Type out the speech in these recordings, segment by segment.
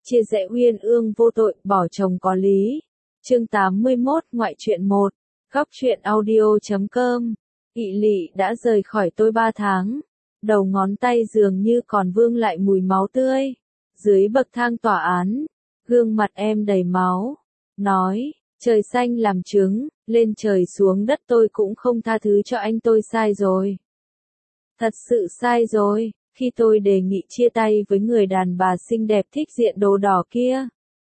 chia rẽ uyên ương vô tội, bỏ chồng có lý. Chương 81, ngoại truyện 1. Góc truyện audio.com. Ị Lị đã rời khỏi tôi 3 tháng. Đầu ngón tay dường như còn vương lại mùi máu tươi. Dưới bậc thang tòa án, gương mặt em đầy máu. Nói, trời xanh làm chứng, lên trời xuống đất tôi cũng không tha thứ cho anh, tôi sai rồi. Thật sự sai rồi, khi tôi đề nghị chia tay với người đàn bà xinh đẹp thích diện đồ đỏ kia.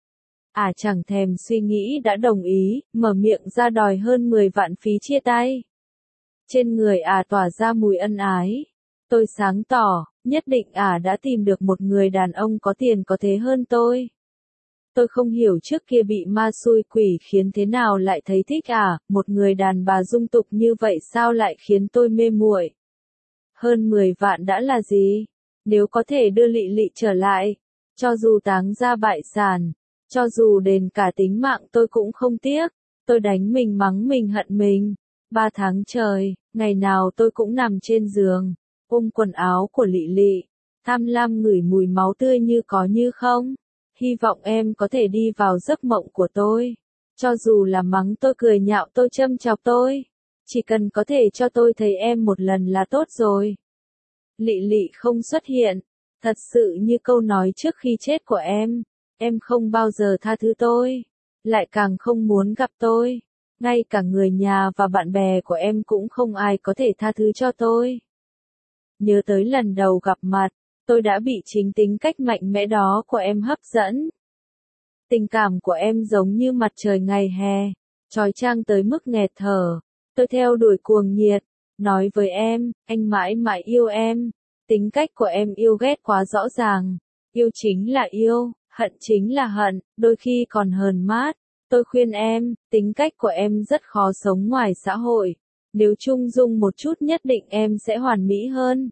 Chẳng thèm suy nghĩ đã đồng ý, mở miệng ra đòi hơn 10 vạn phí chia tay. Trên người tỏa ra mùi ân ái. Tôi sáng tỏ, nhất định đã tìm được một người đàn ông có tiền có thế hơn tôi. Tôi không hiểu trước kia bị ma xui quỷ khiến thế nào lại thấy thích một người đàn bà dung tục như vậy sao lại khiến tôi mê muội. Hơn 10 vạn đã là gì? Nếu có thể đưa Lị Lị trở lại, cho dù táng ra bại sản, cho dù đền cả tính mạng tôi cũng không tiếc. Tôi đánh mình mắng mình hận mình. 3 tháng trời, ngày nào tôi cũng nằm trên giường, ôm quần áo của Lị Lị, tham lam ngửi mùi máu tươi như có như không. Hy vọng em có thể đi vào giấc mộng của tôi. Cho dù là mắng tôi, cười nhạo tôi, châm chọc tôi, chỉ cần có thể cho tôi thấy em một lần là tốt rồi. Lị Lị không xuất hiện, thật sự như câu nói trước khi chết của em không bao giờ tha thứ tôi, lại càng không muốn gặp tôi. Ngay cả người nhà và bạn bè của em cũng không ai có thể tha thứ cho tôi. Nhớ tới lần đầu gặp mặt, tôi đã bị chính tính cách mạnh mẽ đó của em hấp dẫn. Tình cảm của em giống như mặt trời ngày hè, chói chang tới mức nghẹt thở. Tôi theo đuổi cuồng nhiệt, nói với em, anh mãi mãi yêu em. Tính cách của em yêu ghét quá rõ ràng. Yêu chính là yêu, hận chính là hận, đôi khi còn hờn mát. Tôi khuyên em, tính cách của em rất khó sống ngoài xã hội. Nếu trung dung một chút nhất định em sẽ hoàn mỹ hơn.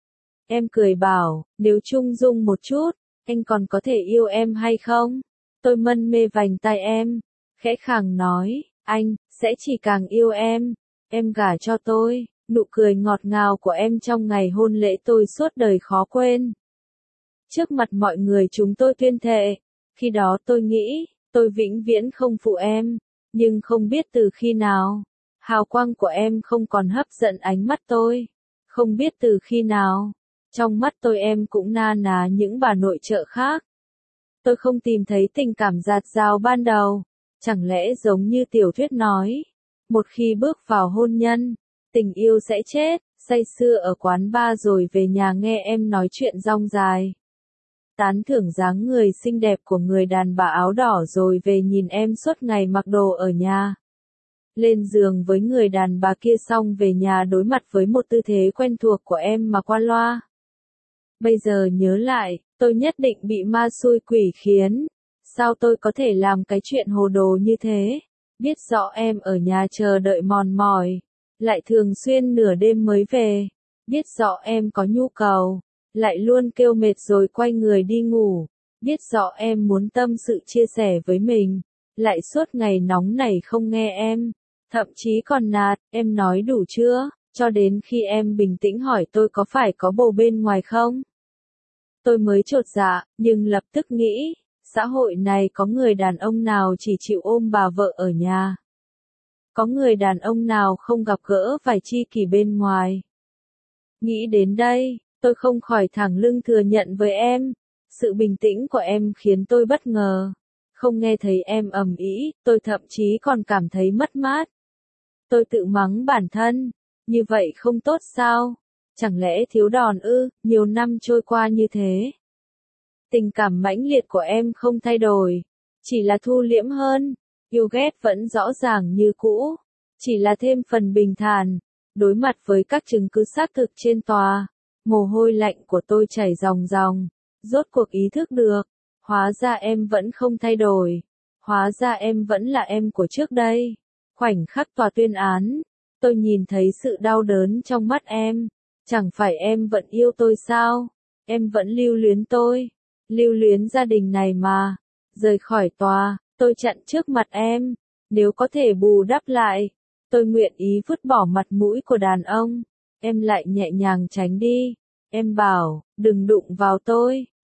Em cười bảo, nếu trung dung một chút, anh còn có thể yêu em hay không? Tôi mân mê vành tai em, khẽ khàng nói, anh sẽ chỉ càng yêu em gả cho tôi. Nụ cười ngọt ngào của em trong ngày hôn lễ tôi suốt đời khó quên. Trước mặt mọi người chúng tôi tuyên thệ, khi đó tôi nghĩ, tôi vĩnh viễn không phụ em, nhưng không biết từ khi nào, hào quang của em không còn hấp dẫn ánh mắt tôi. Không biết từ khi nào, trong mắt tôi em cũng na ná những bà nội trợ khác. Tôi không tìm thấy tình cảm dạt dào ban đầu. Chẳng lẽ giống như tiểu thuyết nói, một khi bước vào hôn nhân, tình yêu sẽ chết, say sưa ở quán bar rồi về nhà nghe em nói chuyện rong dài. Tán thưởng dáng người xinh đẹp của người đàn bà áo đỏ rồi về nhìn em suốt ngày mặc đồ ở nhà. Lên giường với người đàn bà kia xong về nhà đối mặt với một tư thế quen thuộc của em mà qua loa. Bây giờ nhớ lại, tôi nhất định bị ma xui quỷ khiến. Sao tôi có thể làm cái chuyện hồ đồ như thế? Biết rõ em ở nhà chờ đợi mòn mỏi, lại thường xuyên nửa đêm mới về. Biết rõ em có nhu cầu, lại luôn kêu mệt rồi quay người đi ngủ. Biết rõ em muốn tâm sự chia sẻ với mình, lại suốt ngày nóng nảy không nghe em. Thậm chí còn nạt, em nói đủ chưa? Cho đến khi em bình tĩnh hỏi tôi có phải có bồ bên ngoài không? Tôi mới chột dạ, nhưng lập tức nghĩ, xã hội này có người đàn ông nào chỉ chịu ôm bà vợ ở nhà? Có người đàn ông nào không gặp gỡ vài tri kỷ bên ngoài? Nghĩ đến đây, tôi không khỏi thẳng lưng thừa nhận với em. Sự bình tĩnh của em khiến tôi bất ngờ. Không nghe thấy em ầm ĩ, tôi thậm chí còn cảm thấy mất mát. Tôi tự mắng bản thân, như vậy không tốt sao? Chẳng lẽ thiếu đòn ư? Nhiều năm trôi qua như thế, tình cảm mãnh liệt của em không thay đổi, chỉ là thu liễm hơn. Yêu ghét vẫn rõ ràng như cũ, chỉ là thêm phần bình thản. Đối mặt với các chứng cứ xác thực trên tòa, mồ hôi lạnh của tôi chảy ròng ròng. Rốt cuộc ý thức được, hóa ra em vẫn không thay đổi, hóa ra em vẫn là em của trước đây. Khoảnh khắc tòa tuyên án, tôi nhìn thấy sự đau đớn trong mắt em. Chẳng phải em vẫn yêu tôi sao? Em vẫn lưu luyến tôi, lưu luyến gia đình này mà. Rời khỏi tòa, tôi chặn trước mặt em. Nếu có thể bù đắp lại, tôi nguyện ý vứt bỏ mặt mũi của đàn ông. Em lại nhẹ nhàng tránh đi. Em bảo, đừng đụng vào tôi.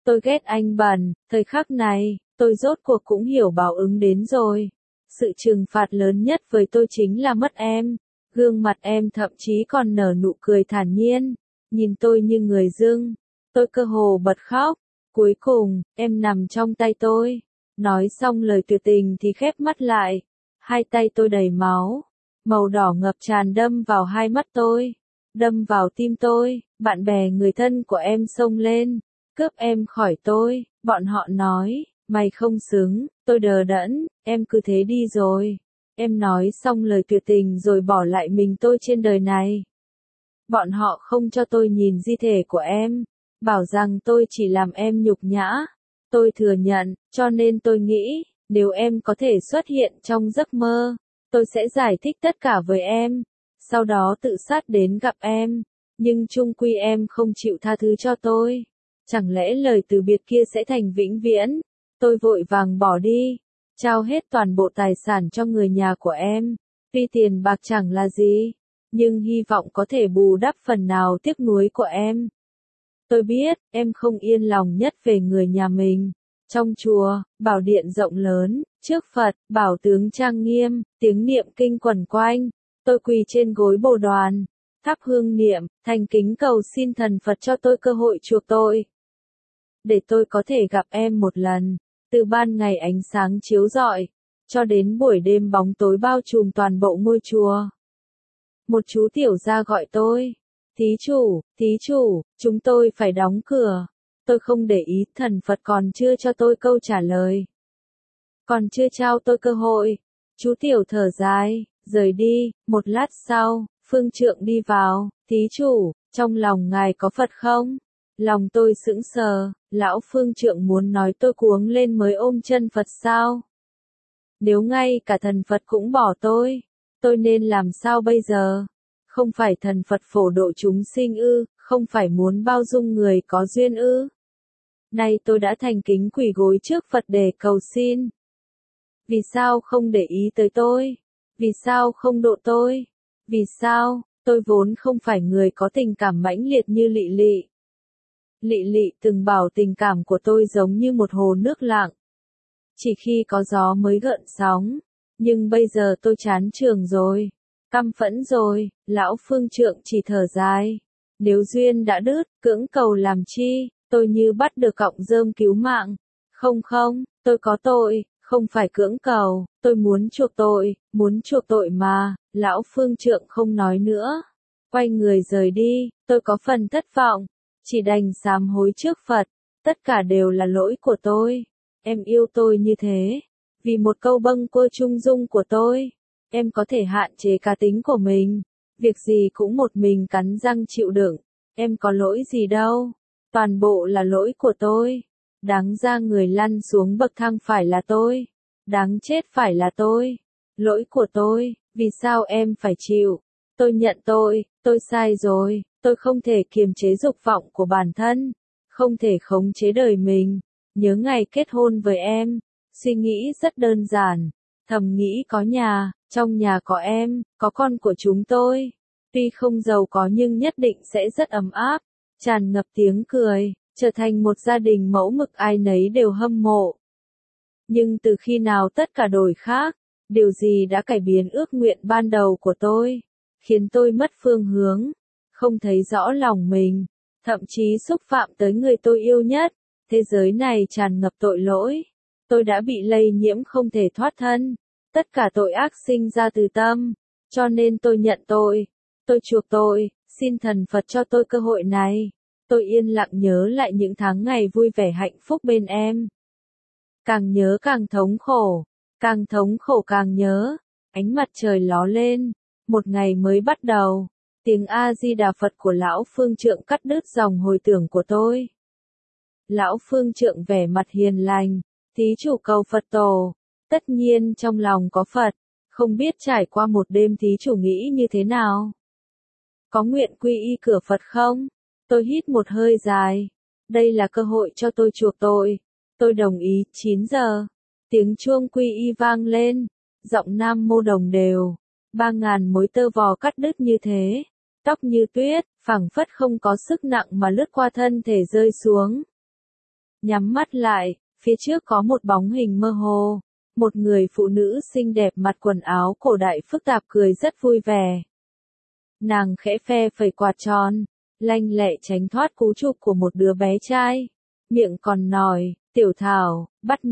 Tôi ghét anh bẩn, thời khắc này, tôi rốt cuộc cũng hiểu báo ứng đến rồi. Sự trừng phạt lớn nhất với tôi chính là mất em. Gương mặt em thậm chí còn nở nụ cười thản nhiên, nhìn tôi như người dưng. Tôi cơ hồ bật khóc. Cuối cùng, em nằm trong tay tôi. Nói xong lời tuyệt tình thì khép mắt lại. Hai tay tôi đầy máu. Màu đỏ ngập tràn đâm vào hai mắt tôi. Đâm vào tim tôi. Bạn bè người thân của em xông lên. Cướp em khỏi tôi. Bọn họ nói, mày không xứng. Tôi đờ đẫn, em cứ thế đi rồi. Em nói xong lời tuyệt tình rồi bỏ lại mình tôi trên đời này. Bọn họ không cho tôi nhìn di thể của em. Bảo rằng tôi chỉ làm em nhục nhã. Tôi thừa nhận, cho nên tôi nghĩ, nếu em có thể xuất hiện trong giấc mơ, tôi sẽ giải thích tất cả với em. Sau đó tự sát đến gặp em. Nhưng chung quy em không chịu tha thứ cho tôi. Chẳng lẽ lời từ biệt kia sẽ thành vĩnh viễn? Tôi vội vàng bỏ đi. Trao hết toàn bộ tài sản cho người nhà của em. Tuy tiền bạc chẳng là gì, nhưng hy vọng có thể bù đắp phần nào tiếc nuối của em. Tôi biết, em không yên lòng nhất về người nhà mình. Trong chùa, bảo điện rộng lớn, trước Phật, bảo tướng trang nghiêm, tiếng niệm kinh quẩn quanh. Tôi quỳ trên gối bồ đoàn, thắp hương niệm, thành kính cầu xin thần Phật cho tôi cơ hội chuộc tội. Để tôi có thể gặp em một lần, từ ban ngày ánh sáng chiếu rọi, cho đến buổi đêm bóng tối bao trùm toàn bộ ngôi chùa. Một chú tiểu gia gọi tôi. Thí chủ, chúng tôi phải đóng cửa. Tôi không để ý, thần Phật còn chưa cho tôi câu trả lời. Còn chưa trao tôi cơ hội. Chú tiểu thở dài, rời đi. Một lát sau, phương trượng đi vào. Thí chủ, trong lòng ngài có Phật không? Lòng tôi sững sờ, lão phương trượng muốn nói tôi cuống lên mới ôm chân Phật sao? Nếu ngay cả thần Phật cũng bỏ tôi nên làm sao bây giờ? Không phải thần Phật phổ độ chúng sinh ư, không phải muốn bao dung người có duyên ư? Nay tôi đã thành kính quỳ gối trước Phật để cầu xin. Vì sao không để ý tới tôi? Vì sao không độ tôi? Vì sao, tôi vốn không phải người có tình cảm mãnh liệt như Lị Lị. Lị Lị từng bảo tình cảm của tôi giống như một hồ nước lặng. Chỉ khi có gió mới gợn sóng. Nhưng bây giờ tôi chán trường rồi. Căm phẫn rồi, lão phương trượng chỉ thở dài. Nếu duyên đã đứt, cưỡng cầu làm chi, tôi như bắt được cọng rơm cứu mạng. Không, tôi có tội, không phải cưỡng cầu, tôi muốn chuộc tội mà, lão phương trượng không nói nữa. Quay người rời đi, tôi có phần thất vọng, chỉ đành sám hối trước Phật, tất cả đều là lỗi của tôi. Em yêu tôi như thế, vì một câu bâng quơ trung dung của tôi. Em có thể hạn chế cá tính của mình, việc gì cũng một mình cắn răng chịu đựng, em có lỗi gì đâu, toàn bộ là lỗi của tôi, đáng ra người lăn xuống bậc thang phải là tôi, đáng chết phải là tôi, lỗi của tôi, vì sao em phải chịu, tôi nhận tôi sai rồi, tôi không thể kiềm chế dục vọng của bản thân, không thể khống chế đời mình, nhớ ngày kết hôn với em, suy nghĩ rất đơn giản, thầm nghĩ có nhà. Trong nhà có em, có con của chúng tôi. Tuy không giàu có nhưng nhất định sẽ rất ấm áp, tràn ngập tiếng cười, trở thành một gia đình mẫu mực ai nấy đều hâm mộ. Nhưng từ khi nào tất cả đổi khác, điều gì đã cải biến ước nguyện ban đầu của tôi, khiến tôi mất phương hướng, không thấy rõ lòng mình, thậm chí xúc phạm tới người tôi yêu nhất. Thế giới này tràn ngập tội lỗi. Tôi đã bị lây nhiễm không thể thoát thân. Tất cả tội ác sinh ra từ tâm, cho nên tôi nhận tội, tôi chuộc tội, xin thần Phật cho tôi cơ hội này. Tôi yên lặng nhớ lại những tháng ngày vui vẻ hạnh phúc bên em. Càng nhớ càng thống khổ, càng nhớ. Ánh mặt trời ló lên, một ngày mới bắt đầu. Tiếng A-di-đà Phật của lão phương trượng cắt đứt dòng hồi tưởng của tôi. Lão phương trượng vẻ mặt hiền lành, thí chủ cầu Phật tổ. Tất nhiên trong lòng có Phật, không biết trải qua một đêm thí chủ nghĩ như thế nào? Có nguyện quy y cửa Phật không? Tôi hít một hơi dài. Đây là cơ hội cho tôi chuộc tội. Tôi đồng ý. 9 giờ. Tiếng chuông quy y vang lên. Giọng nam mô đồng đều. 3.000 mối tơ vò cắt đứt như thế. Tóc như tuyết, phảng phất không có sức nặng mà lướt qua thân thể rơi xuống. nhắm mắt lại, phía trước có một bóng hình mơ hồ. Một người phụ nữ xinh đẹp mặc quần áo cổ đại phức tạp cười rất vui vẻ. Nàng khẽ phe phẩy quạt tròn, lanh lẹ tránh thoát cú chụp của một đứa bé trai. Miệng còn nói, Tiểu Thảo, bắt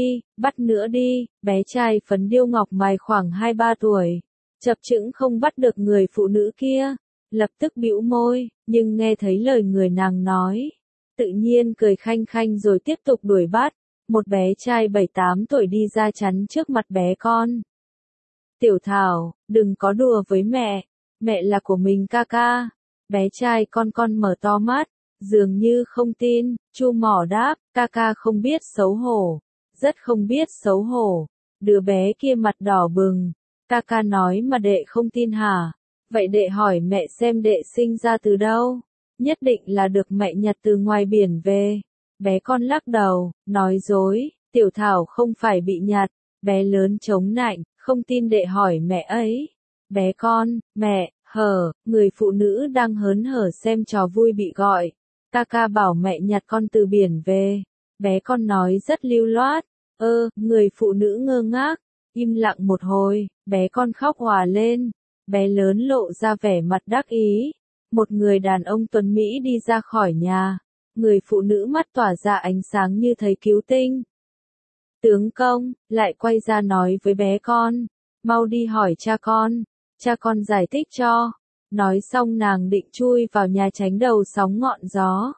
nữa đi, bé trai phấn điêu ngọc mài khoảng 2-3 tuổi. Chập chững không bắt được người phụ nữ kia, lập tức bĩu môi, nhưng nghe thấy lời người nàng nói. Tự nhiên cười khanh khanh rồi tiếp tục đuổi bắt. Một bé trai 7-8 tuổi đi ra chắn trước mặt bé con. Tiểu Thảo, đừng có đùa với mẹ là của mình ca ca. Bé trai con mở to mắt, dường như không tin, chu mỏ đáp, ca ca không biết xấu hổ, rất không biết xấu hổ. Đứa bé kia mặt đỏ bừng, ca ca nói mà đệ không tin hả? Vậy đệ hỏi mẹ xem đệ sinh ra từ đâu? Nhất định là được mẹ nhặt từ ngoài biển về. Bé con lắc đầu, nói dối, Tiểu Thảo không phải bị nhặt. Bé lớn chống nạnh, không tin đệ hỏi mẹ ấy. Bé con, mẹ, người phụ nữ đang hớn hở xem trò vui bị gọi. Ca ca bảo mẹ nhặt con từ biển về. Bé con nói rất lưu loát. Người phụ nữ ngơ ngác, im lặng một hồi, bé con khóc òa lên. Bé lớn lộ ra vẻ mặt đắc ý. Một người đàn ông tuấn Mỹ đi ra khỏi nhà. Người phụ nữ mắt tỏa ra ánh sáng như thấy cứu tinh. Tướng công, lại quay ra nói với bé con. Mau đi hỏi cha con giải thích cho. Nói xong nàng định chui vào nhà tránh đầu sóng ngọn gió.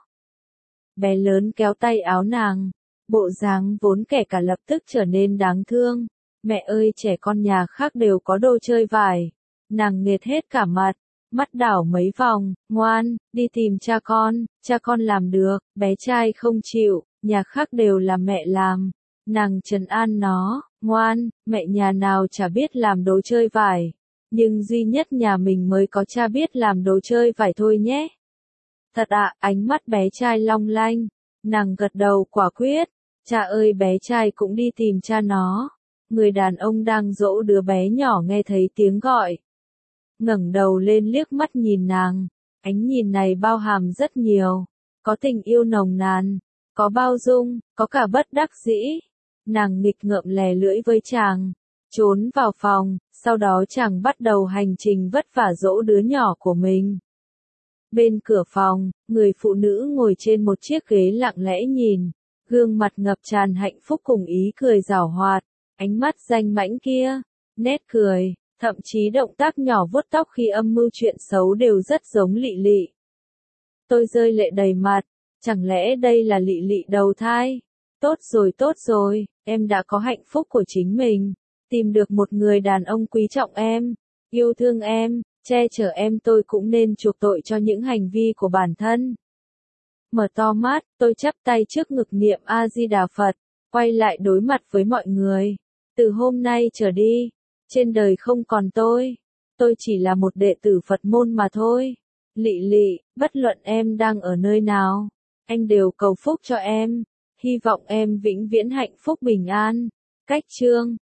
Bé lớn kéo tay áo nàng. Bộ dáng vốn kẻ cả lập tức trở nên đáng thương. Mẹ ơi, trẻ con nhà khác đều có đồ chơi vải. Nàng nghệt hết cả mặt. Mắt đảo mấy vòng, ngoan, đi tìm cha con làm được. Bé trai không chịu, nhà khác đều là mẹ làm. Nàng trấn an nó, ngoan, mẹ nhà nào chả biết làm đồ chơi vải. Nhưng duy nhất nhà mình mới có cha biết làm đồ chơi vải thôi nhé. Thật ạ, ánh mắt bé trai long lanh. Nàng gật đầu quả quyết. Cha ơi, bé trai cũng đi tìm cha nó. Người đàn ông đang dỗ đứa bé nhỏ nghe thấy tiếng gọi. Ngẩng đầu lên liếc mắt nhìn nàng. Ánh nhìn này bao hàm rất nhiều. Có tình yêu nồng nàn, có bao dung, có cả bất đắc dĩ. Nàng nghịch ngợm lè lưỡi với chàng. Trốn vào phòng, sau đó chàng bắt đầu hành trình vất vả dỗ đứa nhỏ của mình. Bên cửa phòng, người phụ nữ ngồi trên một chiếc ghế lặng lẽ nhìn. Gương mặt ngập tràn hạnh phúc cùng ý cười giảo hoạt. Ánh mắt danh mãnh kia, nét cười, thậm chí động tác nhỏ vuốt tóc khi âm mưu chuyện xấu đều rất giống Lị Lị. Tôi rơi lệ đầy mặt, chẳng lẽ đây là Lị Lị đầu thai? Tốt rồi, em đã có hạnh phúc của chính mình, tìm được một người đàn ông quý trọng em, yêu thương em, che chở em, tôi cũng nên chuộc tội cho những hành vi của bản thân. Mở to mắt, tôi chắp tay trước ngực niệm A Di Đà Phật, quay lại đối mặt với mọi người. Từ hôm nay trở đi, trên đời không còn tôi chỉ là một đệ tử Phật môn mà thôi. Lị Lị, bất luận em đang ở nơi nào, anh đều cầu phúc cho em, hy vọng em vĩnh viễn hạnh phúc bình an. Cách chương